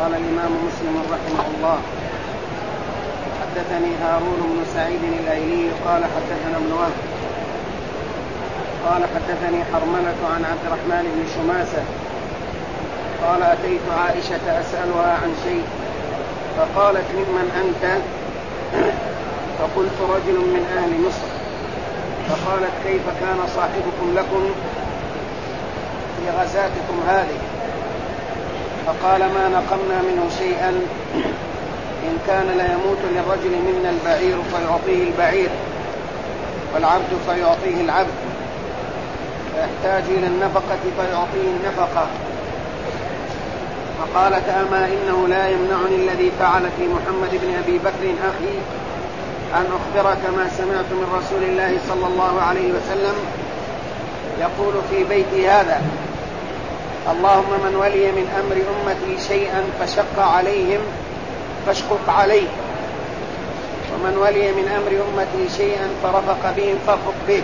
قال الإمام مسلم رحمه الله: حدثني هارون بن سعيد الأيلي قال حدثنا ابن وهب قال حدثني حرملة عن عبد الرحمن بن شماسة قال: أتيت عائشة أسألها عن شيء فقالت: ممن أنت؟ فقلت: رجل من أهل مصر. فقالت: كيف كان صاحبكم لكم في غزاتكم هذه؟ فقال: ما نقمنا منه شيئا، إن كان ليموت للرجل منا البعير فيعطيه البعير، والعبد فيعطيه العبد، فيحتاج إلى النفقة فيعطيه النفقة. فقالت: أما إنه لا يمنعني الذي فعل في محمد بن أبي بكر أخي أن أخبرك ما سمعت من رسول الله صلى الله عليه وسلم يقول في بيتي هذا: اللهم من ولي من أمر أمتي شيئا فشق عليهم فاشقق عليه، ومن ولي من أمر أمتي شيئا فرفق بهم فارفق به.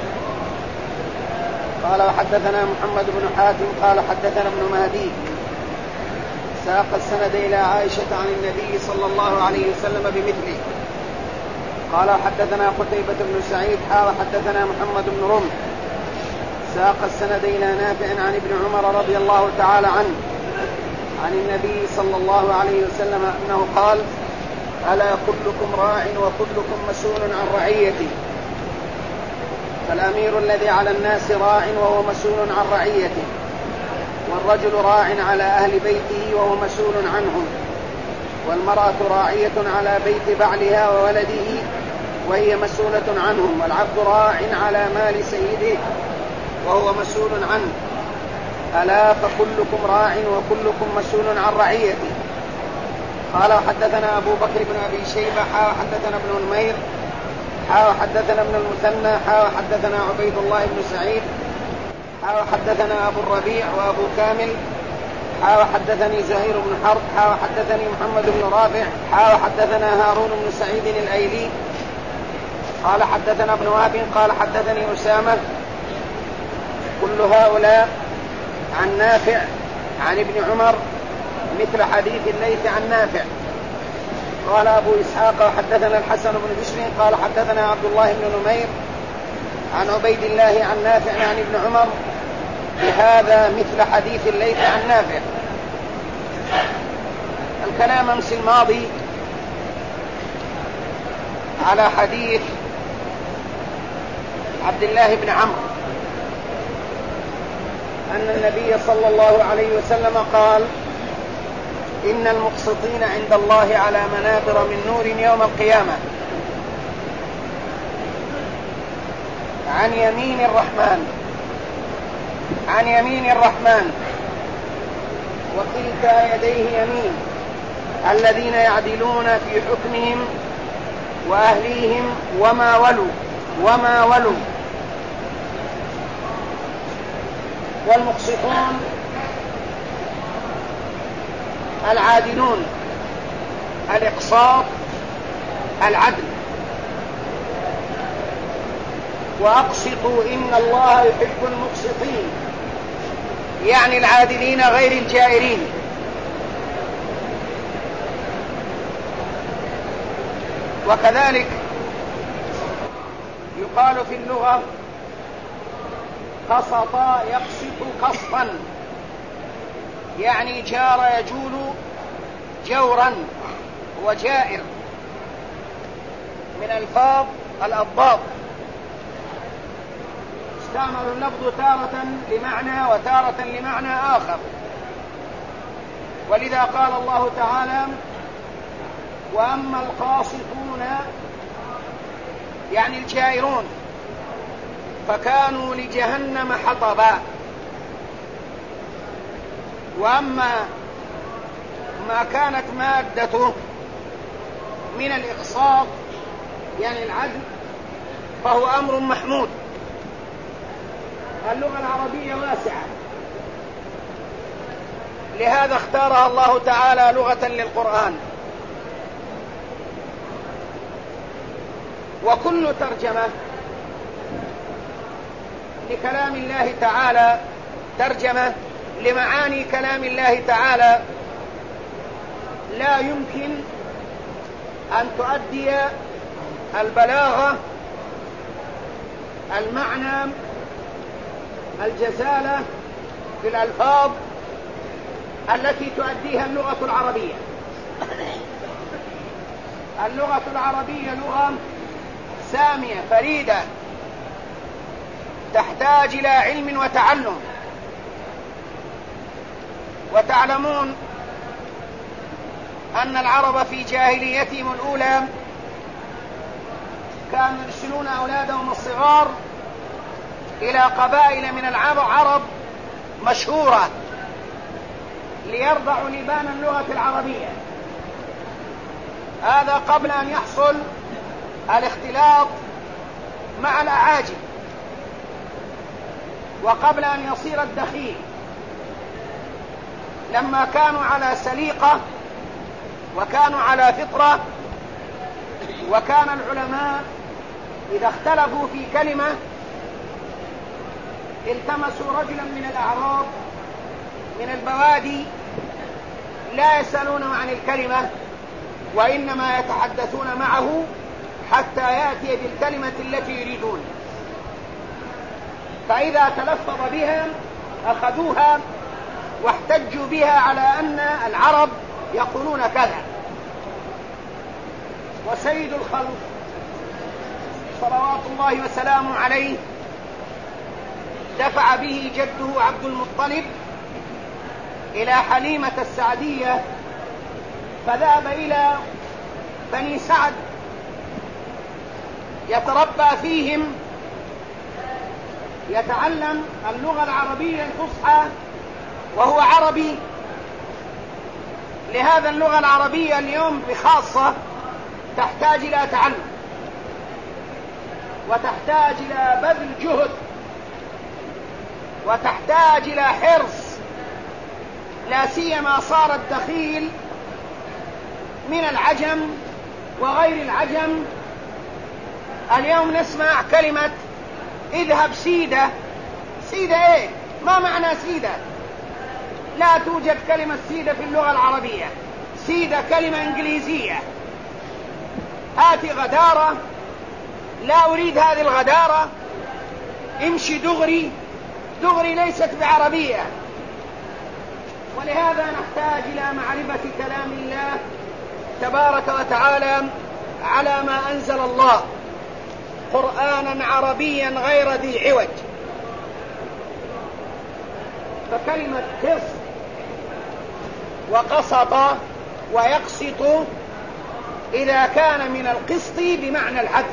قال: وحدثنا محمد بن حاتم قال حدثنا ابن مهدي ساق السند إلى عائشة عن النبي صلى الله عليه وسلم بمثله. قال: حدثنا قتيبة بن سعيد حدثنا محمد بن رمح ساق السند إلى نافع عن ابن عمر رضي الله تعالى عنه عن النبي صلى الله عليه وسلم أنه قال: ألا كلكم راع وكلكم مسؤول عن رعيته، فالأمير الذي على الناس راع وهو مسؤول عن رعيته، والرجل راع على أهل بيته وهو مسؤول عنهم، والمرأة راعية على بيت بعلها وولده وهي مسؤولة عنهم، والعبد راع على مال سيده وهو مسؤول عنه. ألا فكلكم راع وكلكم مسؤول عن رعيته. قال: حدثنا أبو بكر بن أبي شيبة حدثنا ابن نمير حدثنا ابن المثنى حدثنا عبيد الله بن سعيد حدثنا أبو الربيع وأبو كامل حدثني زهير بن حرب حدثني محمد بن رافع حدثنا هارون بن سعيد الأيلي قال حدثنا ابن وهب قال حدثني أسامة، كل هؤلاء عن نافع عن ابن عمر مثل حديث الليث عن نافع. قال أبو إسحاق حدثنا الحسن بن بشر قال حدثنا عبد الله بن نمير عن عبيد الله عن نافع عن ابن عمر بهذا مثل حديث الليث عن نافع. الكلام أمس الماضي على حديث عبد الله بن عمرو أن النبي صلى الله عليه وسلم قال: إن المقسطين عند الله على منابر من نور يوم القيامة عن يمين الرحمن وكلتا يديه يمين، الذين يعدلون في حكمهم وأهليهم وما ولوا. والمقسطون العادلون، الإقساط العدل. وأقسطوا إن الله يحب المقسطين، يعني العادلين غير الجائرين. وكذلك يقال في اللغة: قسط يقسط قسطا، يعني جار يجول جورا وجائر، من ألفاظ الأضداد. استعمل اللفظ تارة لمعنى وتارة لمعنى آخر، ولذا قال الله تعالى: وأما القاسطون يعني الجائرون فكانوا لجهنم حطبا. وأما ما كانت مادته من الإقساط يعني العدل فهو أمر محمود. اللغة العربية واسعة، لهذا اختارها الله تعالى لغة للقرآن. وكل ترجمة لكلام الله تعالى، ترجمة لمعاني كلام الله تعالى، لا يمكن أن تؤدي البلاغة، المعنى، الجزالة في الألفاظ التي تؤديها اللغة العربية. اللغة العربية لغة سامية فريدة، تحتاج إلى علم وتعلم. وتعلمون أن العرب في جاهليتهم الأولى كانوا يرسلون أولادهم الصغار إلى قبائل من العرب مشهورة ليرضعوا لبان اللغة العربية. هذا قبل أن يحصل الاختلاط مع الأعاجم، وقبل أن يصير الدخيل. لما كانوا على سليقة وكانوا على فطرة، وكان العلماء إذا اختلفوا في كلمة التمسوا رجلا من الأعراب من البوادي لا يسألونه عن الكلمة، وإنما يتحدثون معه حتى يأتي بالكلمة التي يريدون، فإذا تلفظ بها أخذوها واحتجوا بها على أن العرب يقولون كذا. وسيد الخلق صلوات الله وسلامه عليه دفع به جده عبد المطلب إلى حليمة السعدية، فذهب إلى بني سعد يتربى فيهم، يتعلم اللغة العربية الفصحى وهو عربي. لهذا اللغة العربية اليوم بخاصة تحتاج إلى تعلم، وتحتاج إلى بذل جهد، وتحتاج إلى حرص، لا سيما صار الدخيل من العجم وغير العجم. اليوم نسمع كلمة اذهب سيدة. سيدة ايه؟ ما معنى سيدة؟ لا توجد كلمة سيدة في اللغة العربية. سيدة كلمة انجليزية. هاتي غدارة، لا أريد هذه الغدارة. امشي دغري. دغري ليست بعربية. ولهذا نحتاج إلى معرفة كلام الله تبارك وتعالى على ما أنزل الله، قرآنا عربيا غير ذي عوج. فكلمة قسط وقسط ويقسط إذا كان من القسط بمعنى العدل،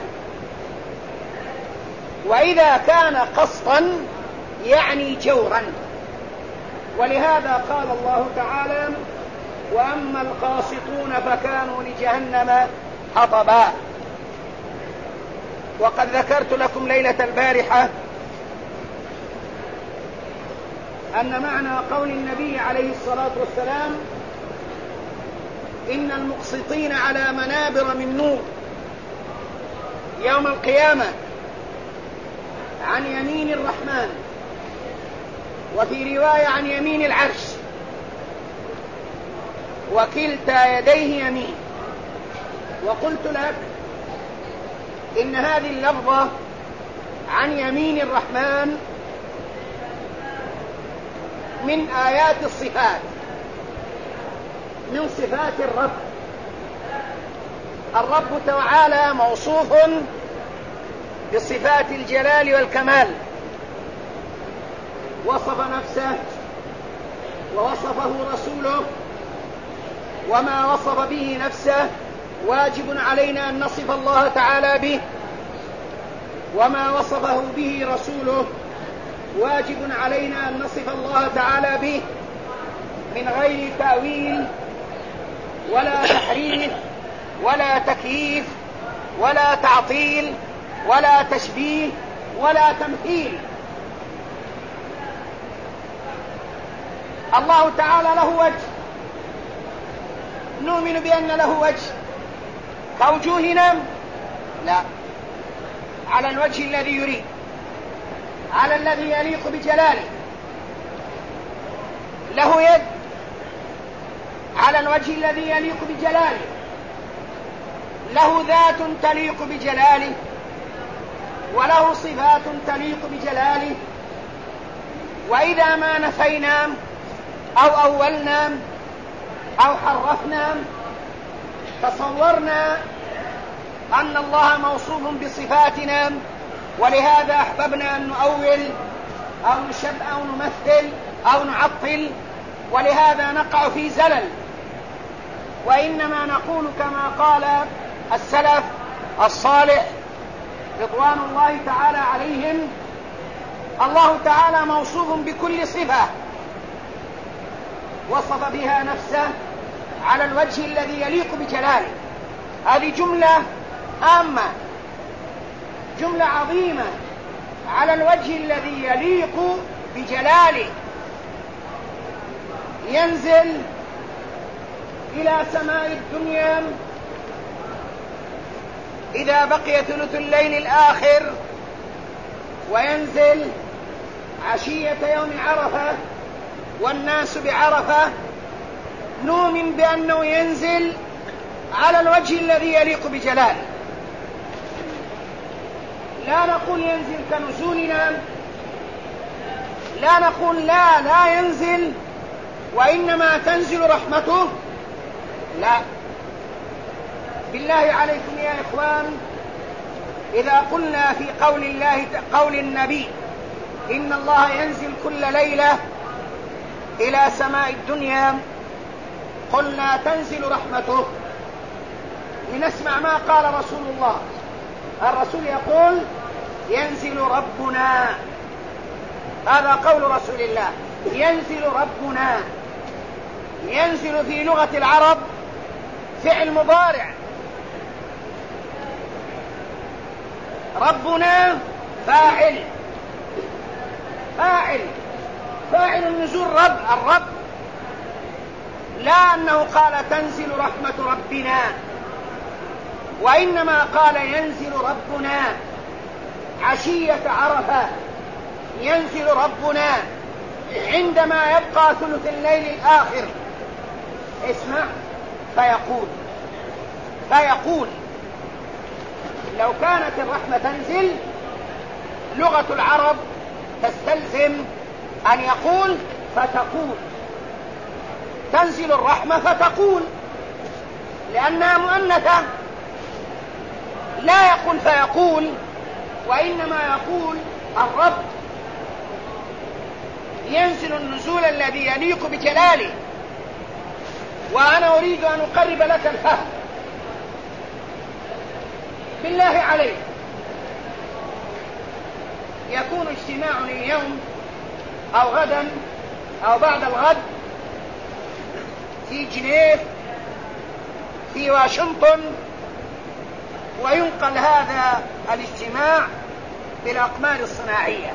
وإذا كان قسطا يعني جورا. ولهذا قال الله تعالى وأما القاسطون فكانوا لجهنم حطبا. وقد ذكرت لكم ليلة البارحة أن معنى قول النبي عليه الصلاة والسلام إن المقسطين على منابر من نور يوم القيامة عن يمين الرحمن، وفي رواية عن يمين العرش، وكلتا يديه يمين. وقلت لك إن هذه اللفظة عن يمين الرحمن من آيات الصفات، من صفات الرب. الرب تعالى موصوف بصفات الجلال والكمال، وصف نفسه ووصفه رسوله، وما وصف به نفسه واجب علينا أن نصف الله تعالى به، وما وصفه به رسوله واجب علينا أن نصف الله تعالى به من غير تأويل ولا تحريف ولا تكييف ولا تعطيل ولا تشبيه ولا تمثيل. الله تعالى له وجه، نؤمن بأن له وجه كوجوهنا؟ لا، على الوجه الذي يريد، على الذي يليق بجلاله. له يد على الوجه الذي يليق بجلاله، له ذات تليق بجلاله، وله صفات تليق بجلاله. وإذا ما نفينا أو أولنا أو حرفنا تصورنا أن الله موصوف بصفاتنا، ولهذا أحببنا أن نؤول أو نشبه أو نمثل أو نعطل، ولهذا نقع في زلل. وإنما نقول كما قال السلف الصالح رضوان الله تعالى عليهم: الله تعالى موصوف بكل صفة وصف بها نفسه على الوجه الذي يليق بجلاله. هذه جملة عامة، جملة عظيمة، على الوجه الذي يليق بجلاله. ينزل إلى سماء الدنيا إذا بقي ثلث الليل الآخر، وينزل عشية يوم عرفة والناس بعرفة. نؤمن بأنه ينزل على الوجه الذي يليق بجلاله، لا نقول ينزل كنزولنا، لا نقول لا ينزل وإنما تنزل رحمته، لا. بالله عليكم يا إخوان، إذا قلنا في قول النبي إن الله ينزل كل ليلة إلى سماء الدنيا، قلنا تنزل رحمته، لنسمع ما قال رسول الله. الرسول يقول ينزل ربنا، هذا قول رسول الله، ينزل ربنا. ينزل في لغة العرب فعل مضارع، ربنا فاعل النزول الرب، لا أنه قال تنزل رحمة ربنا، وإنما قال ينزل ربنا عشية عرفة، ينزل ربنا عندما يبقى ثلث الليل الآخر. اسمع، فيقول لو كانت الرحمة تنزل، لغة العرب تستلزم أن يقول فتقول، تنزل الرحمة فتقول، لأنها مؤنثة. لا يقول فيقول، وإنما يقول الرب ينزل النزول الذي يليق بجلاله. وأنا أريد أن أقرب لك الفهم. بالله عليك، يكون اجتماعنا اليوم أو غدا أو بعد الغد في جنيف في واشنطن، وينقل هذا الاجتماع بالأقمار الصناعية،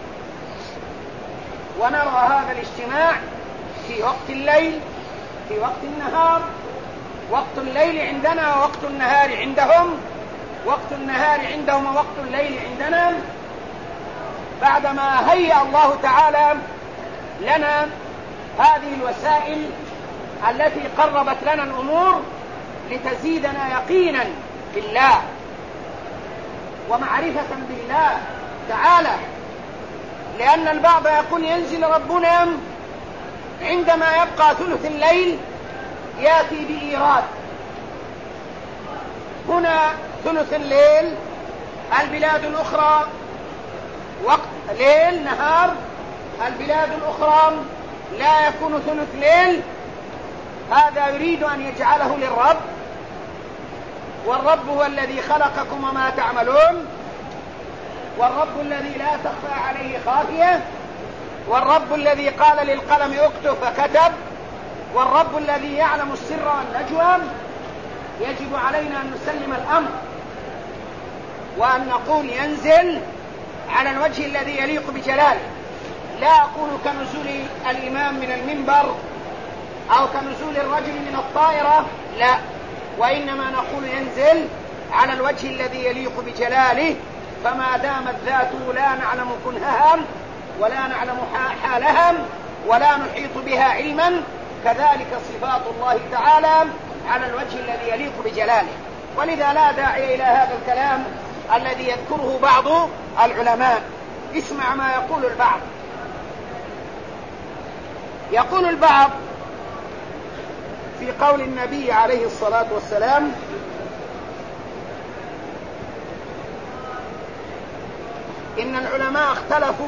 ونرى هذا الاجتماع في وقت الليل، في وقت النهار. وقت الليل عندنا ووقت النهار عندهم، وقت النهار عندهم ووقت الليل عندنا. بعدما هيأ الله تعالى لنا هذه الوسائل التي قربت لنا الأمور لتزيدنا يقينا بالله ومعرفة بالله تعالى، لأن البعض يقول ينزل ربنا عندما يبقى ثلث الليل، يأتي بإيراد. هنا ثلث الليل، البلاد الأخرى وقت ليل نهار، البلاد الأخرى لا يكون ثلث ليل. هذا يريد أن يجعله للرب، والرب هو الذي خلقكم وما تعملون، والرب الذي لا تخفى عليه خافية، والرب الذي قال للقلم اكتب فكتب، والرب الذي يعلم السر والنجوى. يجب علينا أن نسلم الأمر وأن نقول ينزل على الوجه الذي يليق بجلاله. لا أقول كنزول الإمام من المنبر أو كنزول الرجل من الطائرة، لا، وإنما نقول ينزل على الوجه الذي يليق بجلاله. فما دامت ذاته لا نعلم كنهها ولا نعلم حالها ولا نحيط بها علما، كذلك صفات الله تعالى على الوجه الذي يليق بجلاله. ولذا لا داعي إلى هذا الكلام الذي يذكره بعض العلماء. اسمع ما يقول البعض. يقول البعض في قول النبي عليه الصلاة والسلام: إن العلماء اختلفوا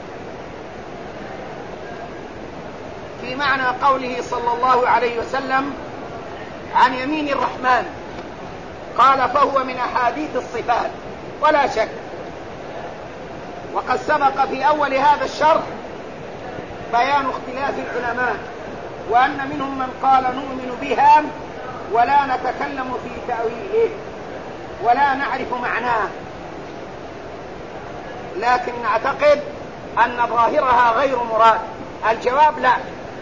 في معنى قوله صلى الله عليه وسلم عن يمين الرحمن. قال: فهو من أحاديث الصفات ولا شك. وقد سبق في أول هذا الشرح بيان اختلاف العلماء، وأن منهم من قال نؤمن بها ولا نتكلم في تأويله ولا نعرف معناه، لكن نعتقد أن ظاهرها غير مراد. الجواب: لا.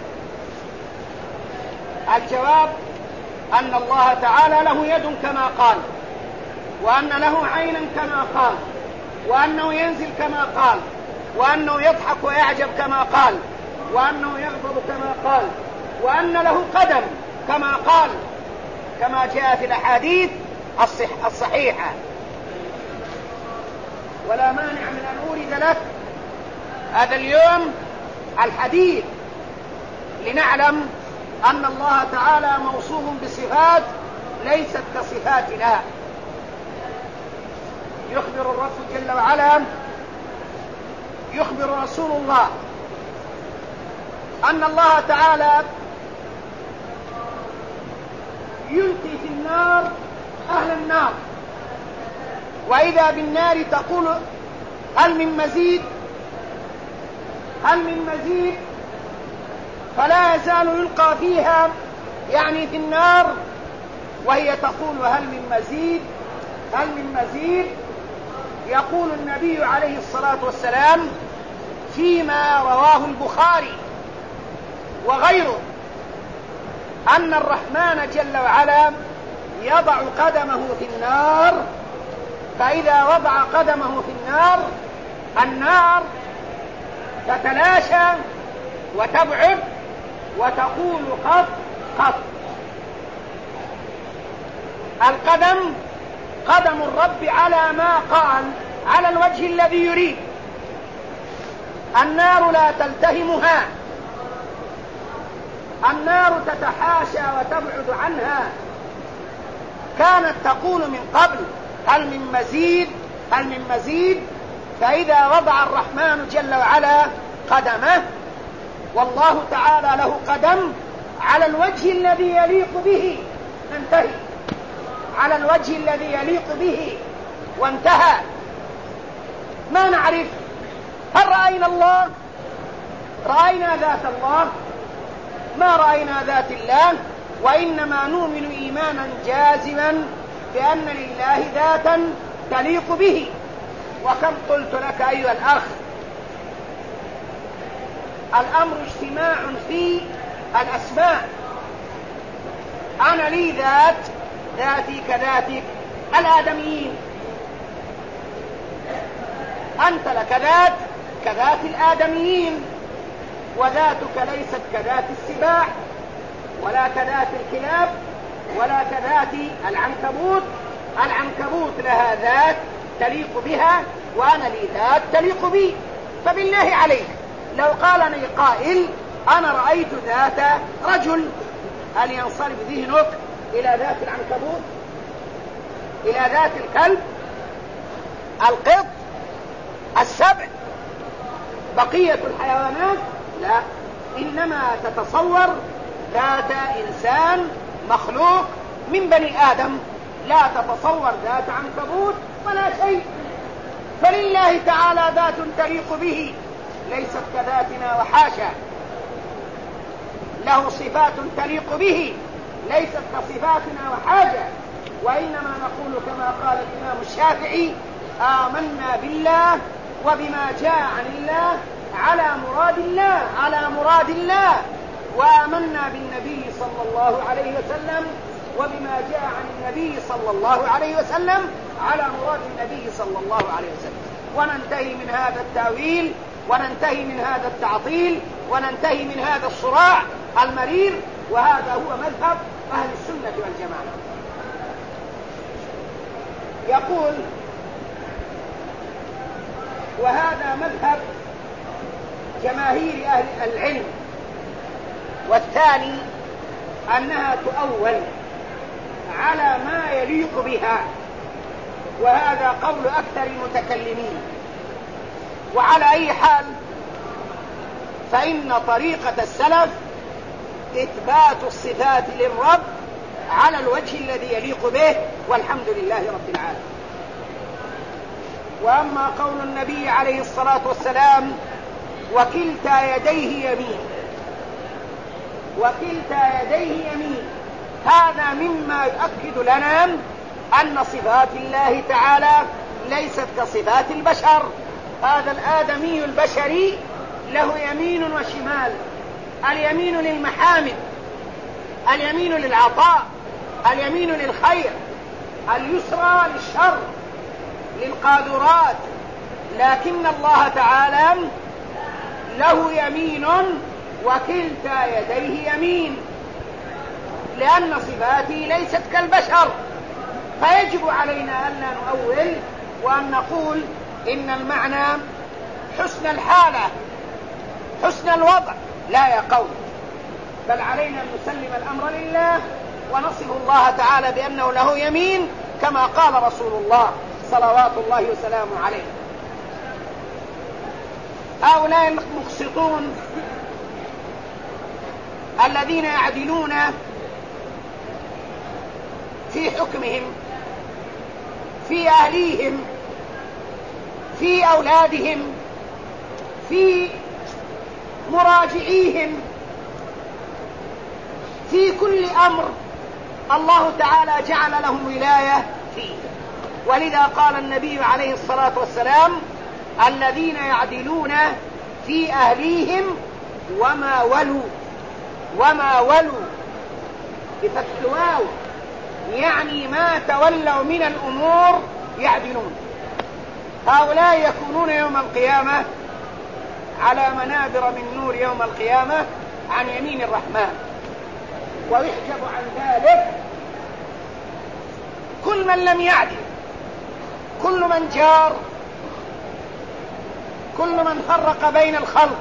الجواب أن الله تعالى له يد كما قال، وأن له عينا كما قال، وأنه ينزل كما قال، وأنه يضحك ويعجب كما قال، وأنه يغضب كما قال، وأن له قدم كما قال، كما جاء في الأحاديث الصحيحة. ولا مانع من أن أورد لك هذا اليوم الحديث لنعلم أن الله تعالى موصوف بصفات ليست كصفاتنا. يخبر الرب جل وعلا، يخبر رسول الله أن الله تعالى يلقي في النار أهل النار، وإذا بالنار تقول: هل من مزيد؟ هل من مزيد؟ فلا يزال يلقى فيها، يعني في النار، وهي تقول: هل من مزيد؟ هل من مزيد؟ يقول النبي عليه الصلاة والسلام فيما رواه البخاري وغيره أن الرحمن جل وعلا يضع قدمه في النار، فإذا وضع قدمه في النار، النار تتلاشى وتبعد وتقول: قط قط. القدم قدم الرب على ما قال، على الوجه الذي يريد. النار لا تلتهمها، النار تتحاشى وتبعد عنها. كانت تقول من قبل: هل من مزيد؟ هل من مزيد؟ فإذا وضع الرحمن جل وعلا قدمه، والله تعالى له قدم على الوجه الذي يليق به، انتهي، على الوجه الذي يليق به وانتهى. ما نعرف هل رأينا الله؟ رأينا ذات الله؟ ما رأينا ذات الله، وإنما نؤمن إيمانا جازما بأن لله ذاتا تليق به. وكم قلت لك أيها الأخ، الأمر اجتماع في الأسماء. أنا لي ذات، ذاتي كذاتك الآدميين، أنت لك ذات كذات الآدميين، وذاتك ليست كذات السباع ولا كذات الكلاب ولا كذات العنكبوت. العنكبوت لها ذات تليق بها، وأنا لي ذات تليق بي. فبالله عليك لو قالني قائل: أنا رأيت ذات رجل، هل ينصرف ذهنك إلى ذات العنكبوت، إلى ذات الكلب، القط، السبع، بقية الحيوانات؟ لا، إنما تتصور ذات إنسان مخلوق من بني آدم، لا تتصور ذات عنكبوت ولا شيء. فلله تعالى ذات تليق به ليست كذاتنا، وحاشا. له صفات تليق به ليست كصفاتنا، وحاجة. وإنما نقول كما قال الإمام الشافعي: آمنا بالله وبما جاء عن الله على مراد الله، على مراد الله. وآمنا بالنبي صلى الله عليه وسلم وبما جاء عن النبي صلى الله عليه وسلم على مراد النبي صلى الله عليه وسلم. وننتهي من هذا التأويل، وننتهي من هذا التعطيل، وننتهي من هذا الصراع المرير، وهذا هو مذهب أهل السنة والجماعة. يقول: وهذا مذهب جماهير أهل العلم. والثاني أنها تؤول على ما يليق بها، وهذا قول أكثر المتكلمين. وعلى أي حال فإن طريقة السلف إثبات الصفات للرب على الوجه الذي يليق به، والحمد لله رب العالمين. وأما قول النبي عليه الصلاة والسلام: وكلتا يديه يمين، وكلتا يديه يمين، هذا مما يؤكد لنا أن صفات الله تعالى ليست كصفات البشر. هذا الآدمي البشري له يمين وشمال، اليمين للمحامد، اليمين للعطاء، اليمين للخير، اليسرى للشر، للقادرات. لكن الله تعالى له يمين وكلتا يديه يمين، لأن صفاته ليست كالبشر. فيجب علينا أن لا نؤول وأن نقول إن المعنى حسن الحالة، حسن الوضع، لا يا قوم، بل علينا أن نسلم الأمر لله ونصف الله تعالى بأنه له يمين كما قال رسول الله صلوات الله وسلامه عليه. هؤلاء المقسطون الذين يعدلون في حكمهم، في أهليهم، في أولادهم، في مراجعيهم، في كل أمر الله تعالى جعل لهم ولاية فيه. ولذا قال النبي عليه الصلاة والسلام: الذين يعدلون في أهليهم وما ولوا. وما ولوا بفتح الواو، يعني ما تولوا من الأمور يعدلون. هؤلاء يكونون يوم القيامة على منابر من نور يوم القيامة عن يمين الرحمن، ويحجب عن ذلك كل من لم يعدل، كل من جار، كل من فرق بين الخلق.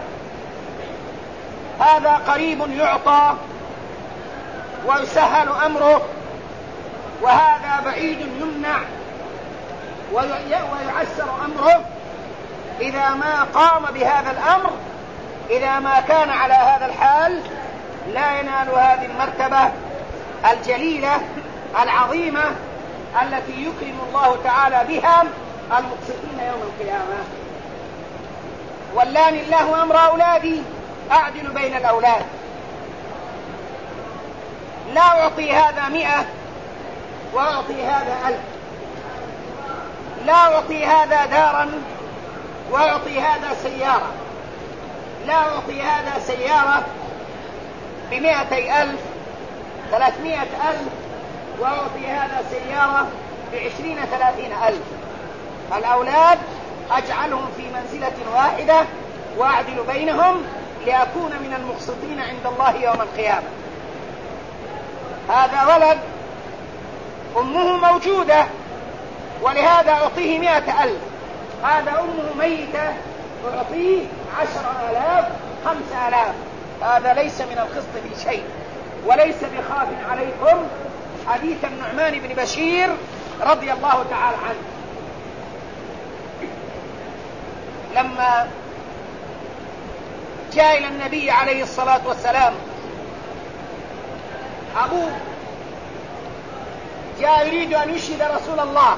هذا قريب يعطى ويسهل أمره، وهذا بعيد يمنع ويعسر أمره إذا ما قام بهذا الأمر. إذا ما كان على هذا الحال لا ينال هذه المرتبة الجليلة العظيمة التي يكرم الله تعالى بها المقسطين يوم القيامة. ولاني الله أمر أولادي أعدل بين الأولاد، لا أعطي هذا 100 وأعطي هذا 1000، لا أعطي هذا دارا وأعطي هذا سيارة، لا أعطي هذا سيارة ب200,000 300,000 وأعطي هذا سيارة ب20 30,000. الأولاد أجعلهم في منزلة واحدة وأعدل بينهم لأكون من المقسطين عند الله يوم القيامة. هذا ولد أمه موجودة ولهذا أعطيه 100,000، هذا أمه ميتة أعطيه 10,000 5,000. هذا ليس من القسط في شيء، وليس بخاف عليكم حديث النعمان بن بشير رضي الله تعالى عنه لما جاء إلى النبي عليه الصلاة والسلام. أبوه جاء يريد أن يشهد رسول الله: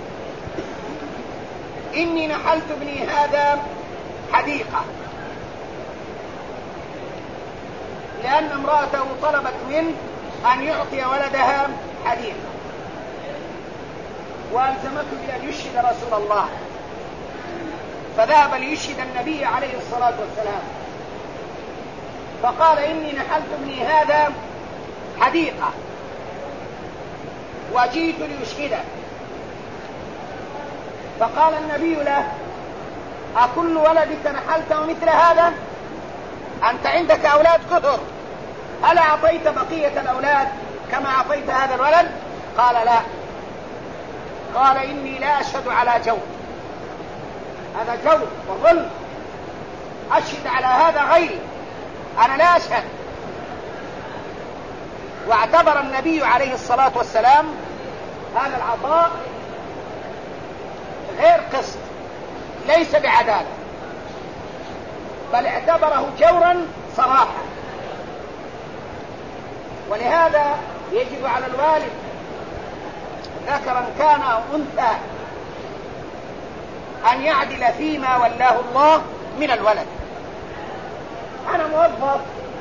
إني نحلت ابني هذا حديقة، لأن امرأته طلبت منه أن يعطي ولدها حديقة، وألزمته بأن يشهد رسول الله، فذهب ليشهد النبي عليه الصلاة والسلام، فقال: إني نحلت ابني هذا حديقة وجئت لأشهده. فقال النبي له: أكل ولدك نحلته مثل هذا؟ أنت عندك أولاد كثر، هل أعطيت بقية الأولاد كما أعطيت هذا الولد؟ قال لا. قال إني لا أشهد على جور، هذا جور وظلم، أشهد على هذا غيري، أنا لا أشهد. واعتبر النبي عليه الصلاة والسلام هذا العطاء غير قسط، ليس بعدالة، بل اعتبره جورا صراحة. ولهذا يجب على الوالد ذكرا كان أو أنثى أن يعدل فيما ولاه الله من الولد. أنا موظف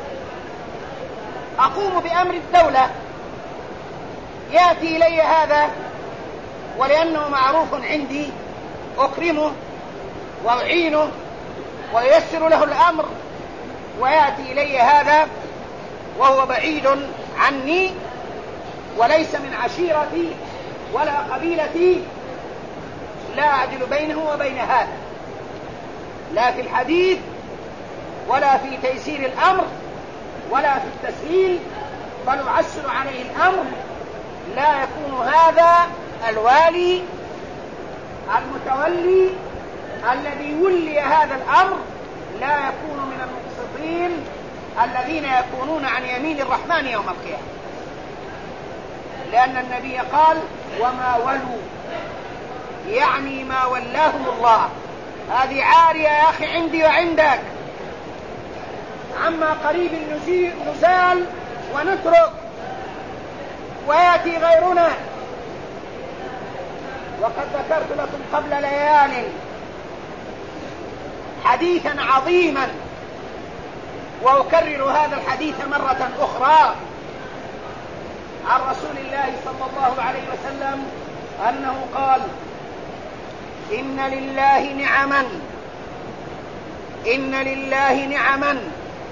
أقوم بأمر الدولة، يأتي إلي هذا ولأنه معروف عندي أكرمه وأعينه وييسر له الأمر، ويأتي إلي هذا وهو بعيد عني وليس من عشيرتي ولا قبيلتي، لا أعدل بينه وبين هذا، لا في الحديث ولا في تيسير الأمر ولا في التسهيل، بل أعسر عليه الأمر. لا يكون هذا الوالي المتولي الذي ولي هذا الأمر لا يكون من المقسطين الذين يكونون عن يمين الرحمن يوم القيامة، لأن النبي قال وما ولوا، يعني ما ولاهم الله. هذه عارية يا أخي عندي وعندك، عما قريب نزال ونترك ويأتي غيرنا. وقد ذكرت لكم قبل ليال حديثا عظيما وأكرر هذا الحديث مرة أخرى عن رسول الله صلى الله عليه وسلم أنه قال إن لله نعما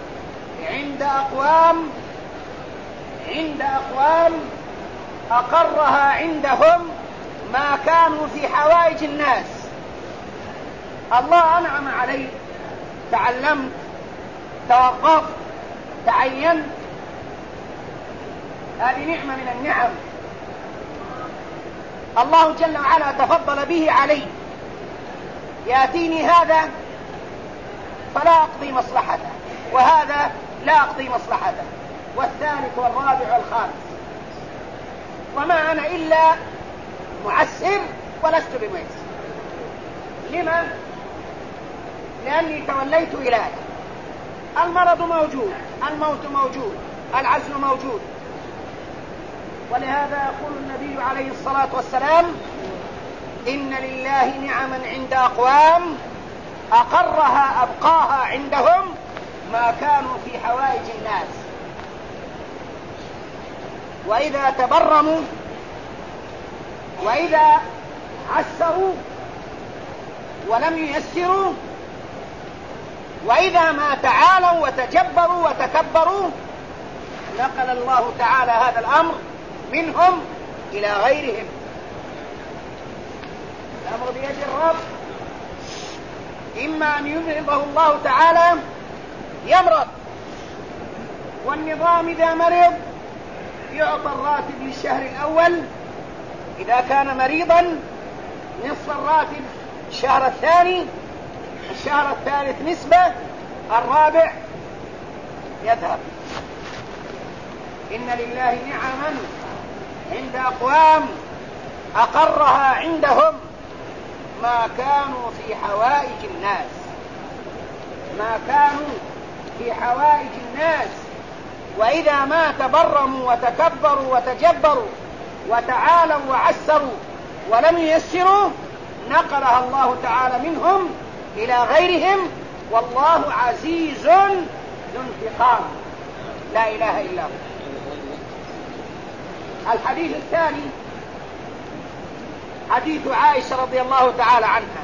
عند أقوام أقرها عندهم ما كانوا في حوائج الناس. الله أنعم عليك، تعلمت، توظفت، تعينت، هذه نعمة من النعم. الله جل وعلا تفضل به علي، يأتيني هذا فلا أقضي مصلحته، وهذا لا أقضي مصلحته، والثالث والرابع والخامس، وما أنا إلا معسر ولست بميسر. لما؟ لأني توليت ولاية. المرض موجود، الموت موجود، العزل موجود. ولهذا يقول النبي عليه الصلاة والسلام إن لله نعما عند أقوام أقرها أبقاها عندهم ما كانوا في حوائج الناس. وإذا تبرموا وإذا عسروا ولم ييسروا وإذا ما تعالوا وتجبروا وتكبروا نقل الله تعالى هذا الأمر منهم إلى غيرهم. الأمر بيد الرب، إما أن يمرضه الله تعالى يمرض، والنظام إذا مرض يعطى الراتب للشهر الأول، إذا كان مريضا نصف الراتب الشهر الثاني، الشهر الثالث نسبة، الرابع يذهب. إن لله نعما عند أقوام أقرها عندهم ما كانوا في حوائج الناس، ما كانوا في حوائج الناس. وإذا ما تبرموا وتكبروا وتجبروا وتعالوا وعسروا ولم ييسروا نقلها الله تعالى منهم إلى غيرهم، والله عزيز ذو انتقام لا إله إلا هو. الحديث الثاني حديث عائشة رضي الله تعالى عنها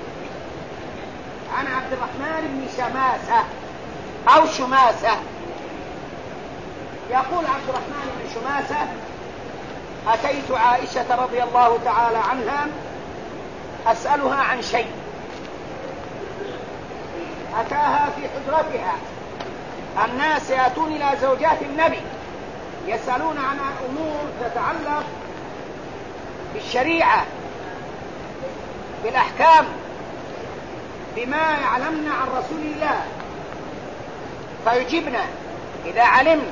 عن عبد الرحمن بن شماسة أو شماسة. يقول عبد الرحمن بن شماسة أتيت عائشة رضي الله تعالى عنها أسألها عن شيء، أتاها في حجرتها الناس يأتون إلى زوجات النبي يسألون عن أمور تتعلق بالشريعة، بالأحكام، بما يعلمنا عن رسول الله، فيجبنا إذا علمنا.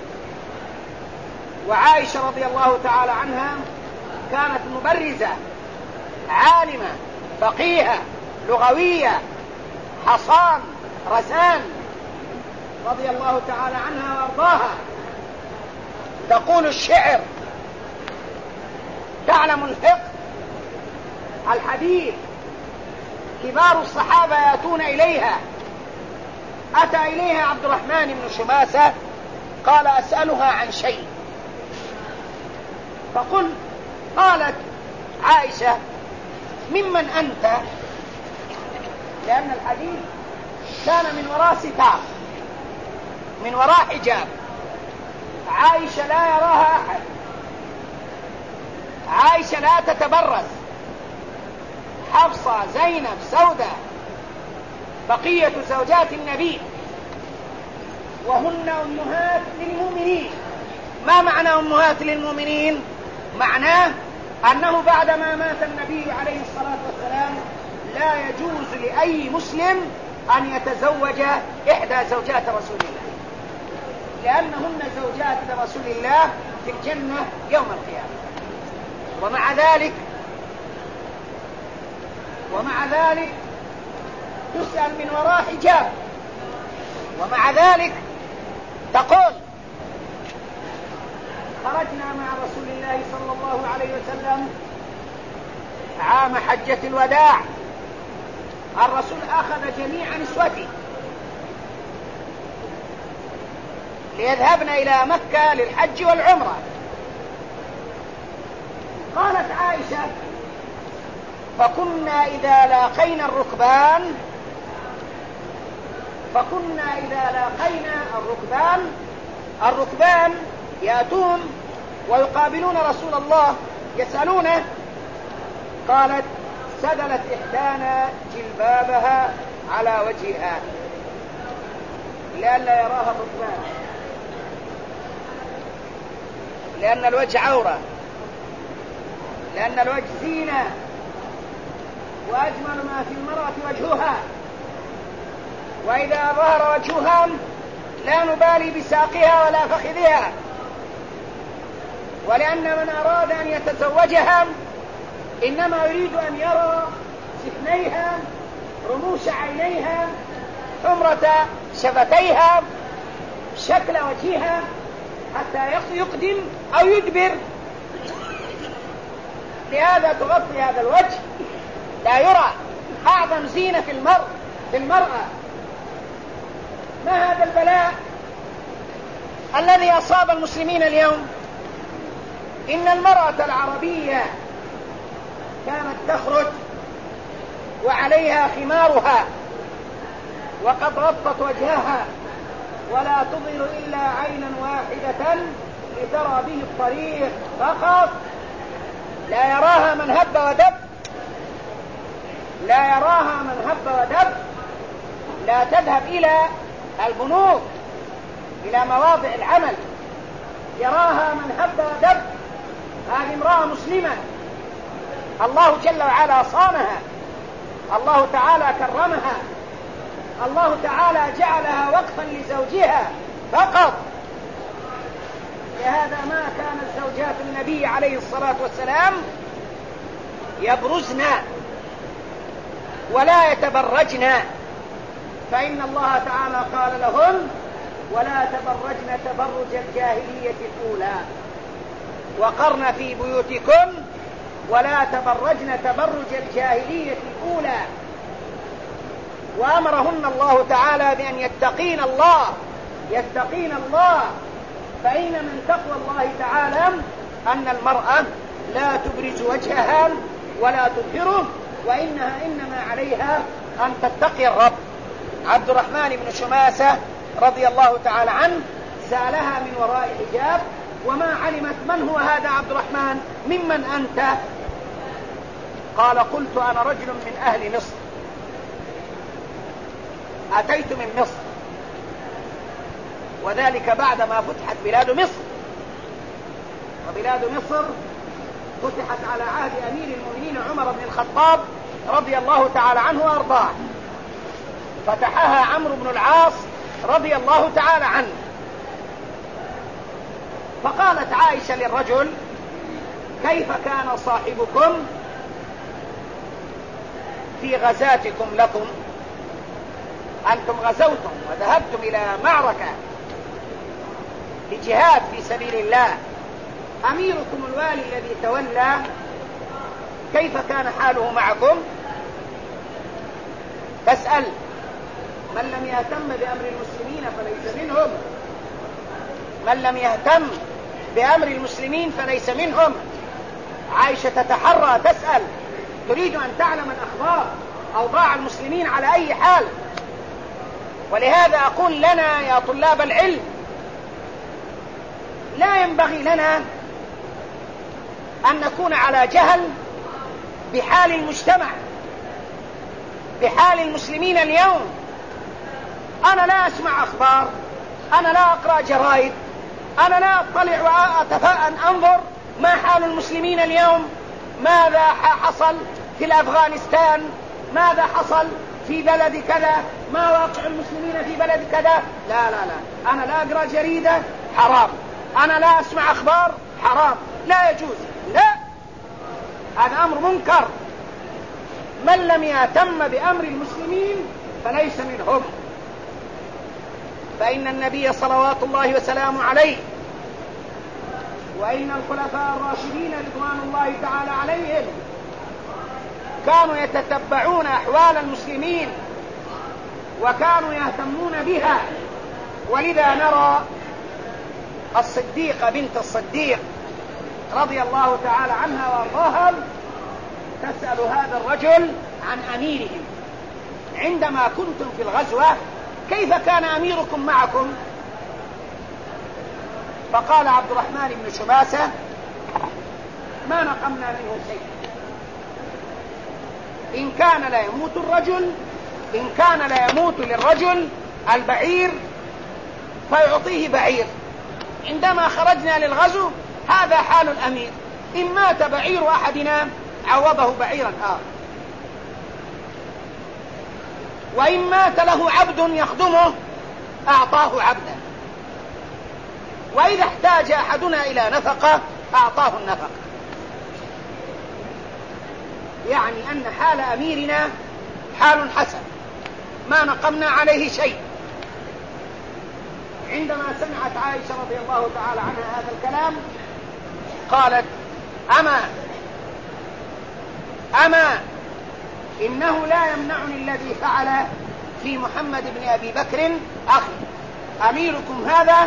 وعائشة رضي الله تعالى عنها كانت مبرزة، عالمة، فقيهة، لغوية، حصان، رزان، رضي الله تعالى عنها وارضاها، تقول الشعر، تعلم الفقه، الحديث. كبار الصحابة يأتون إليها. أتى إليها عبد الرحمن بن شماسة قال أسألها عن شيء، قالت عائشة ممن أنت؟ لأن الحديث كان من وراء ستار، من وراء حجاب، عائشة لا يراها أحد، عائشة لا تتبرز، حفصة، زينب، سودة، بقية زوجات النبي، وهن أمهات للمؤمنين. ما معنى أمهات للمؤمنين؟ معناه أنه بعدما مات النبي عليه الصلاة والسلام لا يجوز لأي مسلم أن يتزوج إحدى زوجات رسول الله، لأنهن زوجات رسول الله في الجنة يوم القيامة. ومع ذلك تسأل من وراء حجاب، ومع ذلك تقول خرجنا مع رسول الله صلى الله عليه وسلم عام حجة الوداع، الرسول أخذ جميع نسوته ليذهبن إلى مكة للحج والعمرة. قالت عائشة فكنا إذا لاقينا الركبان يأتون ويقابلون رسول الله يسألونه. قالت سدلت إحدانا جلبابها على وجهها لئلا يراها الركبان، لأن الوجه عورة، لأن الوجه زينة، وأجمل ما في المرأة وجهها، وإذا ظهر وجهها لا نبالي بساقها ولا فخذها. ولأن من أراد أن يتزوجها إنما يريد أن يرى سفنيها، رموش عينيها، حمرة شفتيها، شكل وجهها، حتى يقدم أو يدبر. لهذا تغطي هذا الوجه، لا يرى. أعظم زينة في المرأة. ما هذا البلاء الذي أصاب المسلمين اليوم؟ إن المرأة العربية كانت تخرج وعليها خمارها وقد غطت وجهها ولا تظهر إلا عينا واحدة لترى به الطريق فقط، لا يراها من هب ودب، لا يراها من هب ودب، لا تذهب إلى البنوك، إلى مواضع العمل، يراها من هب ودب. هذه امرأة مسلمة، الله جل وعلا صانها، الله تعالى كرمها، الله تعالى جعلها وقفا لزوجها فقط. لهذا ما كانت زوجات النبي عليه الصلاة والسلام يبرزن ولا يتبرجن، فإن الله تعالى قال لهن ولا تبرجن تبرج الجاهلية الأولى وقرن في بيوتكن ولا تبرجن تبرج الجاهلية الأولى. وأمرهن الله تعالى بأن يتقين الله، فإن من تقوى الله تعالى أن المرأة لا تبرز وجهها ولا تظهره، وإنها إنما عليها أن تتقي الرب. عبد الرحمن بن شماسة رضي الله تعالى عنه سألها من وراء حجاب وما علمت من هو هذا عبد الرحمن، ممن أنت؟ قال قلت أنا رجل من أهل مصر، أتيت من مصر وذلك بعدما فتحت بلاد مصر، وبلاد مصر فتحت على عهد أمير المؤمنين عمر بن الخطاب رضي الله تعالى عنه وأرضاه، فتحها عمرو بن العاص رضي الله تعالى عنه. فقالت عائشة للرجل: كيف كان صاحبكم في غزاتكم لكم؟ أنتم غزوتم وذهبتم إلى معركة لجهاد في سبيل الله، أميركم الوالي الذي تولى كيف كان حاله معكم؟ تسأل من لم يهتم بأمر المسلمين فليس منهم، من لم يهتم بأمر المسلمين فليس منهم. عائشة تتحرى تسأل، تريد أن تعلم الأخبار أوضاع المسلمين على أي حال. ولهذا أقول لنا يا طلاب العلم، لا ينبغي لنا أن نكون على جهل بحال المجتمع، بحال المسلمين اليوم. أنا لا أسمع أخبار، أنا لا أقرأ جرائد، أنا لا أطلع وأتفاءل أنظر ما حال المسلمين اليوم، ماذا حصل في أفغانستان، ماذا حصل في بلد كذا، ما واقع المسلمين في بلد كذا. لا لا لا، أنا لا أقرأ جريدة، حرام. أنا لا أسمع أخبار، حرام، لا يجوز، لا، هذا أمر منكر. من لم يهتم بأمر المسلمين فليس منهم. فإن النبي صلوات الله وسلامه عليه وإن الخلفاء الراشدين رضوان الله تعالى عليهم كانوا يتتبعون أحوال المسلمين وكانوا يهتمون بها. ولذا نرى الصديقة بنت الصديق رضي الله تعالى عنها وارضاها تسأل هذا الرجل عن أميرهم: عندما كنتم في الغزوة كيف كان أميركم معكم؟ فقال عبد الرحمن بن شماسة: ما نقمنا منه شيء. إن كان لا يموت الرجل، إن كان لا يموت للرجل البعير فيعطيه بعير. عندما خرجنا للغزو هذا حال الأمير، إن مات بعير أحدنا عوضه بعيرا آخر، وإن مات له عبد يخدمه أعطاه عبدا، وإذا احتاج أحدنا إلى نفقة أعطاه النفقة. يعني أن حال أميرنا حال حسن، ما نقمنا عليه شيء. عندما سمعت عائشة رضي الله تعالى عنها هذا الكلام قالت: أما إنه لا يمنعني الذي فعل في محمد بن أبي بكر أخي. أميركم هذا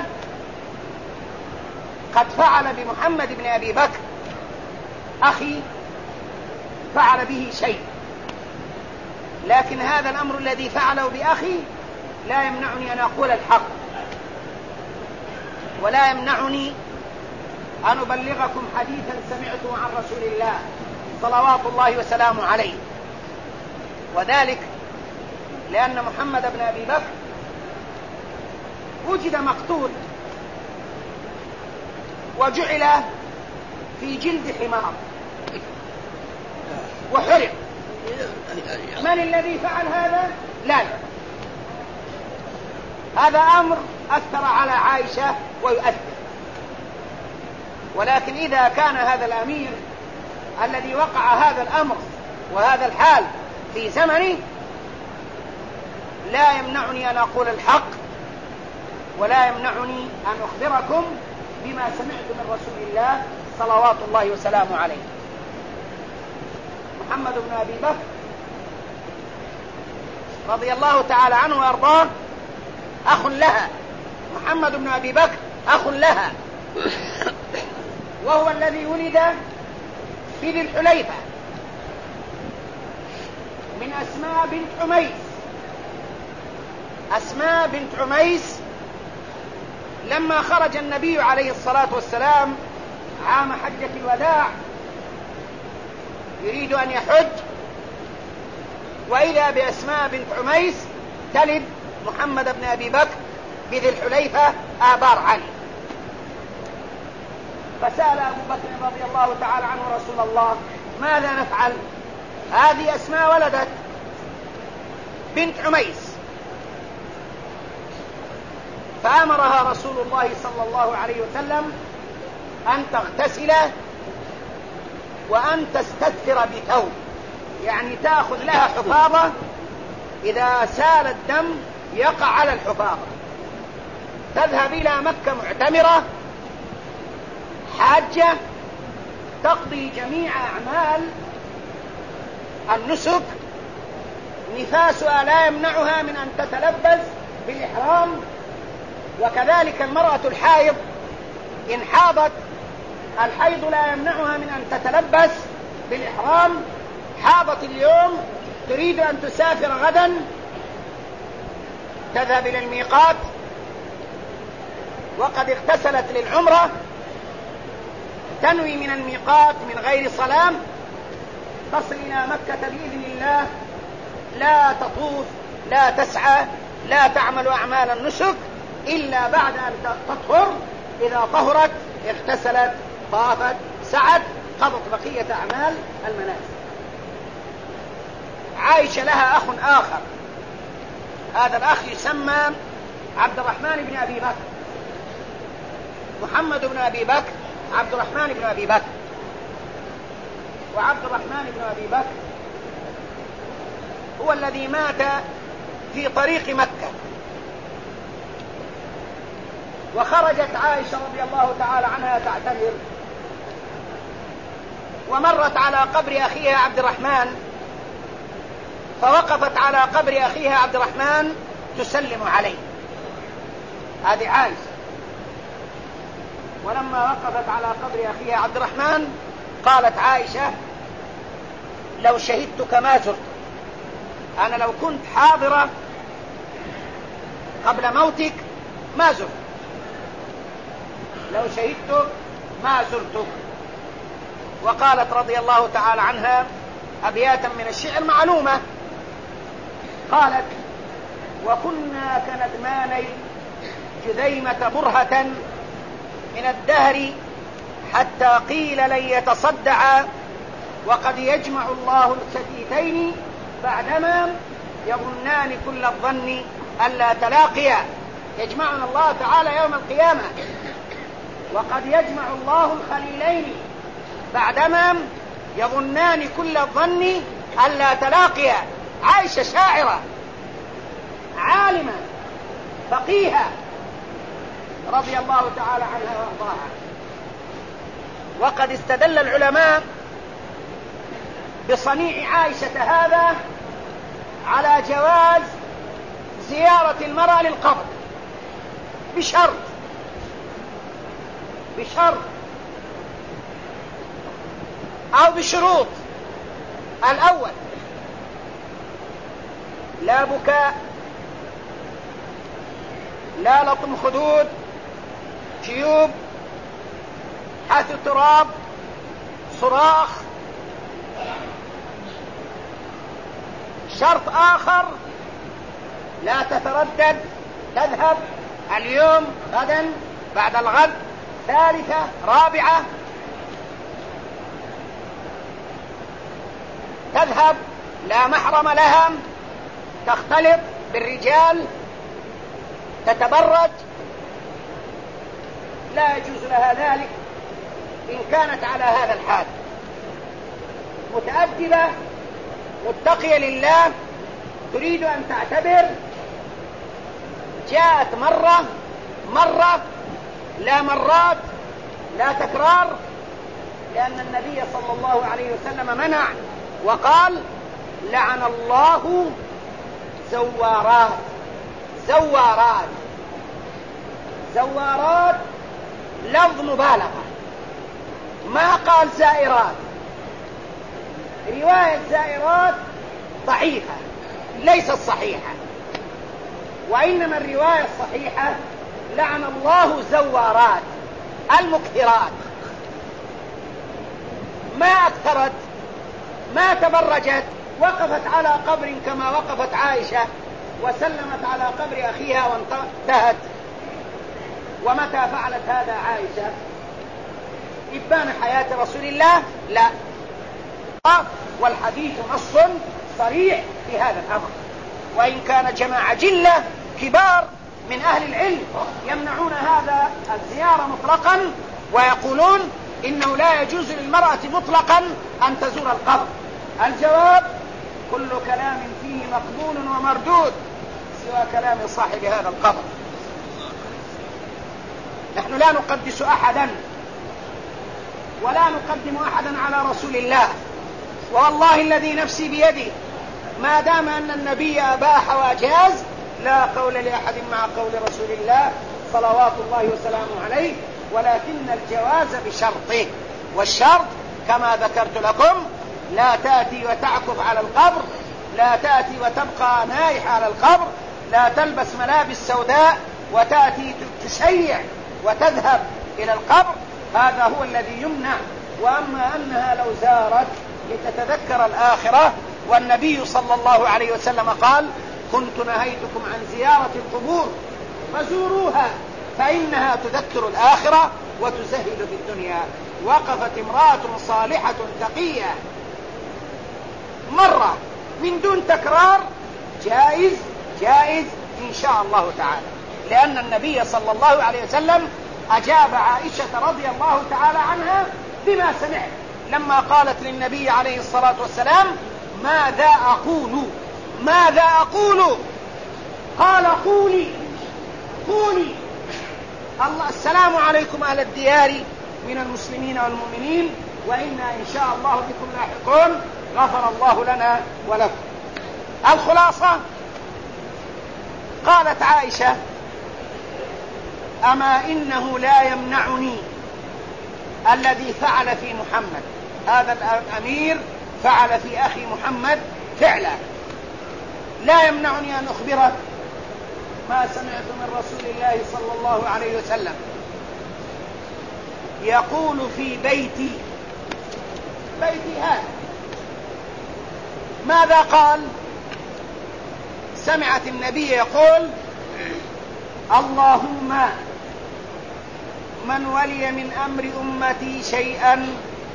قد فعل بمحمد بن أبي بكر أخي، فعل به شيء، لكن هذا الأمر الذي فعله بأخي لا يمنعني أن أقول الحق، ولا يمنعني أن أبلغكم حديثا سمعته عن رسول الله صلوات الله وسلامه عليه. وذلك لأن محمد بن أبي بكر وجد مقتول وجعل في جلد حمار وحرق. من الذي فعل هذا؟ لا، هذا أمر أثر على عائشة ويؤثر. ولكن إذا كان هذا الأمير الذي وقع هذا الأمر وهذا الحال في زمني لا يمنعني أن أقول الحق، ولا يمنعني أن أخبركم بما سمعت من رسول الله صلوات الله وسلامه عليه. محمد بن أبي بكر رضي الله تعالى عنه وأرضاه أخ لها، محمد بن أبي بكر أخ لها، وهو الذي ولد في ذي الحليفة من أسماء بنت عميس. أسماء بنت عميس لما خرج النبي عليه الصلاة والسلام عام حجة الوداع يريد أن يحج، وإذا بأسماء بنت عميس تلد محمد بن أبي بكر بذي الحليفة آبار علي. فسأل أبو بكر رضي الله تعالى عنه رسول الله: ماذا نفعل؟ هذه أسماء ولدت بنت عميس. فأمرها رسول الله صلى الله عليه وسلم أن تغتسل وأن تستتر بثوب، يعني تأخذ لها حفاظة، إذا سال الدم يقع على الحفاظة، تذهب إلى مكة معتمرة حاجة، تقضي جميع أعمال النسك، نفاسها لا يمنعها من أن تتلبس بالإحرام. وكذلك المرأة الحائض إن حاضت الحيض لا يمنعها من أن تتلبس بالإحرام. حاضت اليوم تريد أن تسافر غدا، تذهب إلى الميقات وقد اغتسلت للعمرة، تنوي من الميقات من غير صلاة، تصل إلى مكة بإذن الله، لا تطوف لا تسعى لا تعمل أعمال النسك إلا بعد أن تطهر. إذا طهرت اغتسلت طافت سعت، قضت بقية أعمال المناسك. عائشة لها أخ آخر، هذا الأخ يسمى عبد الرحمن بن أبي بكر، محمد بن أبي بكر، عبد الرحمن بن أبي بكر. وعبد الرحمن بن أبي بكر هو الذي مات في طريق مكة. وخرجت عائشة رضي الله تعالى عنها تعتمر، ومرت على قبر أخيها عبد الرحمن، فوقفت على قبر أخيها عبد الرحمن تسلم عليه. هذه عائشة. ولما وقفت على قبر أخيها عبد الرحمن قالت عائشة: لو شهدتك ما زرت، أنا لو كنت حاضرة قبل موتك ما زرت، لو شهدتك ما زرتك. وقالت رضي الله تعالى عنها أبياتا من الشعر معلومة، قالت: وكنا كندماني جذيمة برهة من الدهر حتى قيل لن يتصدعا، وقد يجمع الله الشتيتين بعدما يظنان كل الظن ألا تلاقيا. يجمعنا الله تعالى يوم القيامة، وقد يجمع الله الخليلين بعدما يظنان كل الظن ألا تلاقيا. عائشة شاعرة عالمة فقيهة رضي الله تعالى عنها وارضاها. وقد استدل العلماء بصنيع عائشة هذا على جواز زيارة المرأة للقبر بشرط أو بشروط. الأول: لا بكاء، لا لطم خدود، جيوب، حث تراب، صراخ. شرط آخر: لا تتردد، تذهب اليوم غدا بعد الغد. ثالثة رابعة: تذهب لا محرم لها، تختلط بالرجال، تتبرج، لا يجوز لها ذلك إن كانت على هذا الحال، متأدبة متقية لله، تريد أن تعتبر. جاءت مرة لا مرات، لا تكرار، لأن النبي صلى الله عليه وسلم منع وقال: لعن الله زوارات. زوارات لفظ مبالغة، ما قال زائرات. رواية زائرات ضعيفة ليست صحيحة، وإنما الرواية الصحيحة: لعن الله زوارات المكثرات، ما أكثرت، ما تبرجت، وقفت على قبر كما وقفت عائشة وسلمت على قبر أخيها وانتهت ومتى فعلت هذا عائشة؟ إبان حياة رسول الله؟ لا. والحديث نص صريح في هذا الأمر، وإن كان جماعة جلة كبار من أهل العلم يمنعون هذا الزيارة مطلقا، ويقولون إنه لا يجوز للمرأة مطلقا أن تزور القبر. الجواب: كل كلام فيه مقبول ومردود سوى كلام صاحب هذا القبر. نحن لا نقدس أحدا ولا نقدم أحدا على رسول الله، والله الذي نفسي بيده ما دام أن النبي أباح وأجاز لا قول لأحد مع قول رسول الله صلوات الله وسلامه عليه، ولكن الجواز بشرطه، والشرط كما ذكرت لكم: لا تأتي وتعكف على القبر، لا تأتي وتبقى نائحة على القبر، لا تلبس ملابس سوداء وتأتي تشيع وتذهب إلى القبر، هذا هو الذي يمنع. وأما أنها لو زارت لتتذكر الآخرة، والنبي صلى الله عليه وسلم قال: كنت نهيتكم عن زيارة القبور فزوروها فإنها تذكر الآخرة وتزهد في الدنيا. وقفت امرأة صالحة تقية مرة من دون تكرار، جائز إن شاء الله تعالى، لأن النبي صلى الله عليه وسلم أجاب عائشة رضي الله تعالى عنها بما سمعت لما قالت للنبي عليه الصلاة والسلام: ماذا أقول؟ قال: قولي الله السلام عليكم أهل الديار من المسلمين والمؤمنين وإنا إن شاء الله بكم لاحقون، غفر الله لنا ولكم. الخلاصة: قالت عائشة: أما إنه لا يمنعني الذي فعل في محمد، هذا الأمير فعل في أخي محمد فعلا، لا يمنعني أن أخبرك ما سمعت من رسول الله صلى الله عليه وسلم يقول في بيتي هذا. ماذا قال؟ سمعت النبي يقول: اللهم من ولي من أمر أمتي شيئا،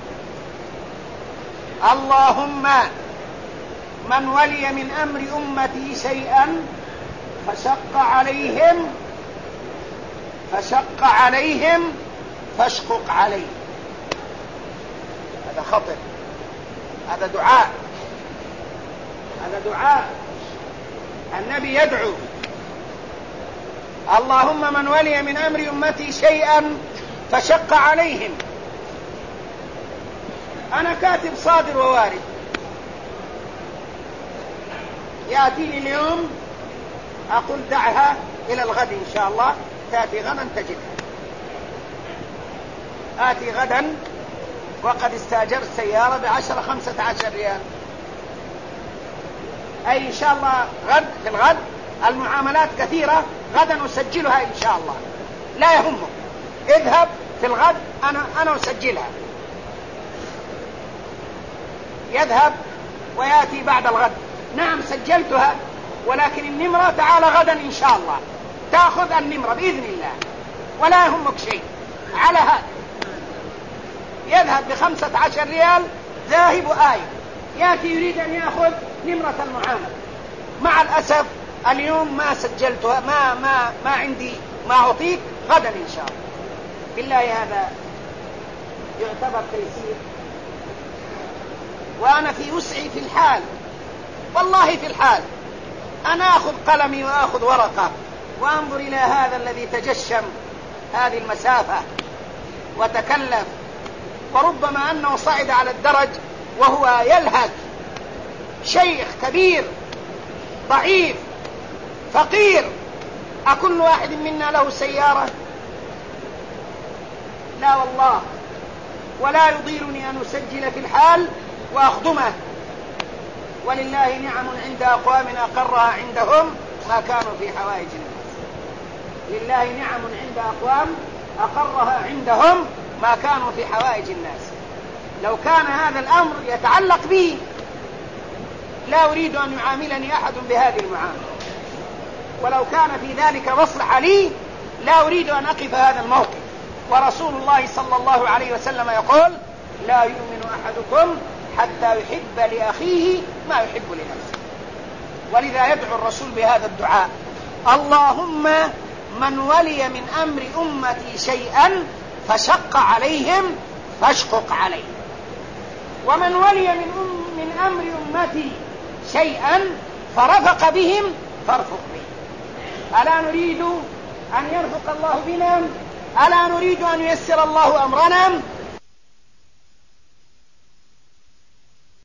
اللهم من ولي من أمر أمتي شيئا فشق عليهم فاشقق عليه. هذا خطر، هذا دعاء النبي يدعو: اللهم من ولي من أمر أمتي شيئا فشق عليهم. أنا كاتب صادر ووارد، يأتيني اليوم أقول دعها إلى الغد إن شاء الله، تأتي غدا تجدها. آتي غدا وقد استأجرت سيارة ب10-15 ريال، أي إن شاء الله غد في الغد المعاملات كثيرة، غدا أسجلها إن شاء الله، لا يهمك، اذهب في الغد أنا أسجلها. يذهب ويأتي بعد الغد: نعم سجلتها، ولكن النمرة تعال غدا إن شاء الله، تأخذ النمرة بإذن الله ولا يهمك شيء. على هذا يذهب ب15 ريال ذاهب وآية، يأتي يريد أن يأخذ نمرة المعامل. مع الأسف اليوم ما سجلتها، ما عندي ما أعطيك، غدا إن شاء الله. بالله هذا يعتبر تيسير، وأنا في وسعي في الحال، والله في الحال أنا أخذ قلمي وأخذ ورقة وأنظر إلى هذا الذي تجشم هذه المسافة وتكلف، وربما أنه صعد على الدرج وهو يلهث، شيخ كبير ضعيف فقير. أكل واحد منا له سيارة؟ لا والله، ولا يضيرني أن أسجل في الحال وأخدمه. ولله نعم عند أقوام أقرها عندهم ما كانوا في حوائج الناس. لله نعم عند أقوام أقرها عندهم ما كانوا في حوائج الناس. لو كان هذا الأمر يتعلق بي لا أريد أن يعاملني أحد بهذه المعاملة، ولو كان في ذلك مصلحة لي لا أريد أن أقف هذا الموقف. ورسول الله صلى الله عليه وسلم يقول: لا يؤمن أحدكم حتى يحب لأخيه ما يحب لنفسه. ولذا يدعو الرسول بهذا الدعاء: اللهم من ولي من أمر أمتي شيئا فشق عليهم فاشقق عليه، ومن ولي من أمر أمتي شيئا فرفق بهم فارفق به. ألا نريد أن يرفق الله بنا؟ ألا نريد أن ييسر الله أمرنا؟